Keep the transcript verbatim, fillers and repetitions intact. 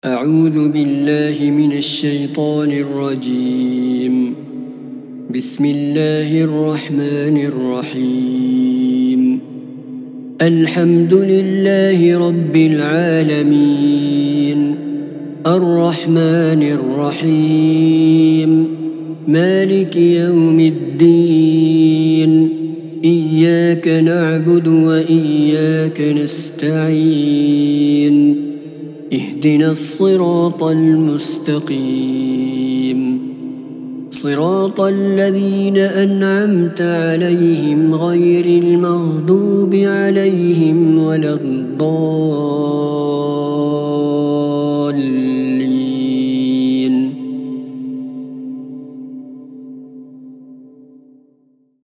أعوذ بالله من الشيطان الرجيم. بسم الله الرحمن الرحيم. الحمد لله رب العالمين، الرحمن الرحيم، مالك يوم الدين، إياك نعبد وإياك نستعين، اهدنا الصراط المستقيم، صراط الذين أنعمت عليهم غير المغضوب عليهم ولا الضالين.